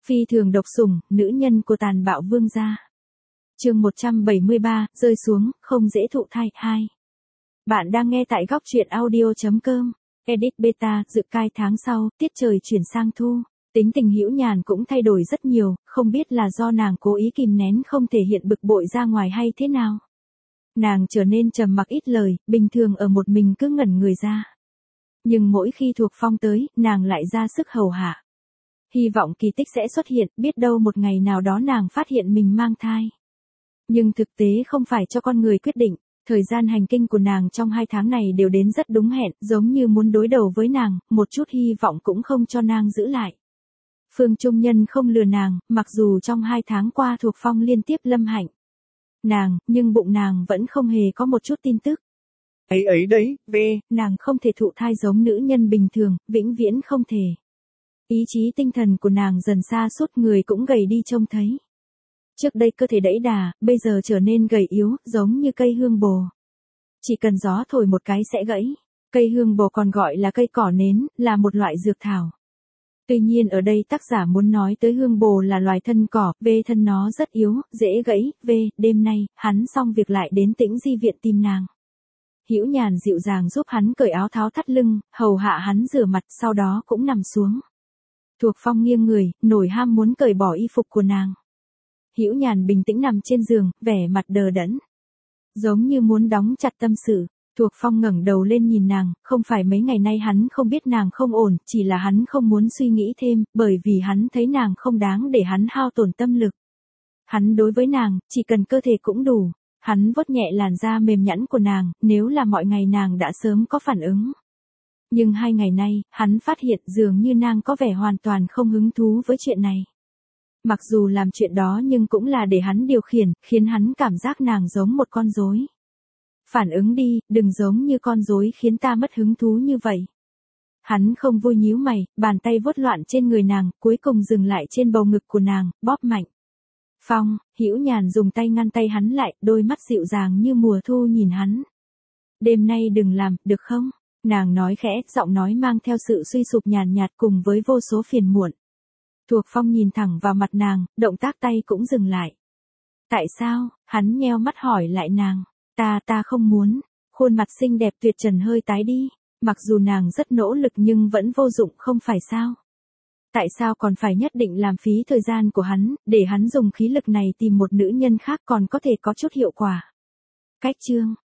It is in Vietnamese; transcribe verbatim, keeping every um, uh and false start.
Phi thường độc sủng, nữ nhân của tàn bạo vương gia. Chương một trăm bảy mươi ba, rơi xuống, không dễ thụ thai. hai. Bạn đang nghe tại góc truyện audio chấm com. Edit beta, dự cai tháng sau, tiết trời chuyển sang thu. Tính tình Hữu Nhàn cũng thay đổi rất nhiều, không biết là do nàng cố ý kìm nén không thể hiện bực bội ra ngoài hay thế nào. Nàng trở nên trầm mặc ít lời, bình thường ở một mình cứ ngẩn người ra. Nhưng mỗi khi Thuộc Phong tới, nàng lại ra sức hầu hạ. Hy vọng kỳ tích sẽ xuất hiện, biết đâu một ngày nào đó nàng phát hiện mình mang thai. Nhưng thực tế không phải cho con người quyết định, thời gian hành kinh của nàng trong hai tháng này đều đến rất đúng hẹn, giống như muốn đối đầu với nàng, một chút hy vọng cũng không cho nàng giữ lại. Phương Trung Nhân không lừa nàng, mặc dù trong hai tháng qua Thuộc Phong liên tiếp lâm hạnh. Nàng, nhưng bụng nàng vẫn không hề có một chút tin tức. Ấy ấy đấy, về, nàng không thể thụ thai giống nữ nhân bình thường, vĩnh viễn không thể. Ý chí tinh thần của nàng dần sa sút, người cũng gầy đi trông thấy. Trước đây cơ thể đẫy đà, bây giờ trở nên gầy yếu, giống như cây hương bồ. Chỉ cần gió thổi một cái sẽ gãy. Cây hương bồ còn gọi là cây cỏ nến, là một loại dược thảo. Tuy nhiên ở đây tác giả muốn nói tới hương bồ là loài thân cỏ, về thân nó rất yếu, dễ gãy, về, đêm nay, hắn xong việc lại đến Tĩnh Di viện tìm nàng. Hữu Nhàn dịu dàng giúp hắn cởi áo tháo thắt lưng, hầu hạ hắn rửa mặt, sau đó cũng nằm xuống. Thuộc Phong nghiêng người, nổi ham muốn cởi bỏ y phục của nàng. Hữu Nhàn bình tĩnh nằm trên giường, vẻ mặt đờ đẫn, giống như muốn đóng chặt tâm sự. Thuộc Phong ngẩng đầu lên nhìn nàng, không phải mấy ngày nay hắn không biết nàng không ổn, chỉ là hắn không muốn suy nghĩ thêm, bởi vì hắn thấy nàng không đáng để hắn hao tổn tâm lực. Hắn đối với nàng, chỉ cần cơ thể cũng đủ. Hắn vuốt nhẹ làn da mềm nhẵn của nàng, nếu là mọi ngày nàng đã sớm có phản ứng. Nhưng hai ngày nay, hắn phát hiện dường như nàng có vẻ hoàn toàn không hứng thú với chuyện này. Mặc dù làm chuyện đó nhưng cũng là để hắn điều khiển, khiến hắn cảm giác nàng giống một con rối. Phản ứng đi, đừng giống như con rối khiến ta mất hứng thú như vậy. Hắn không vui nhíu mày, bàn tay vuốt loạn trên người nàng, cuối cùng dừng lại trên bầu ngực của nàng, bóp mạnh. Phong, Hữu Nhàn dùng tay ngăn tay hắn lại, đôi mắt dịu dàng như mùa thu nhìn hắn. Đêm nay đừng làm, được không? Nàng nói khẽ, giọng nói mang theo sự suy sụp nhàn nhạt cùng với vô số phiền muộn. Thuộc Phong nhìn thẳng vào mặt nàng, động tác tay cũng dừng lại. Tại sao? Hắn nheo mắt hỏi lại nàng. Ta ta không muốn. Khuôn mặt xinh đẹp tuyệt trần hơi tái đi. Mặc dù nàng rất nỗ lực nhưng vẫn vô dụng không phải sao? Tại sao còn phải nhất định làm phí thời gian của hắn, để hắn dùng khí lực này tìm một nữ nhân khác còn có thể có chút hiệu quả? Cách chương,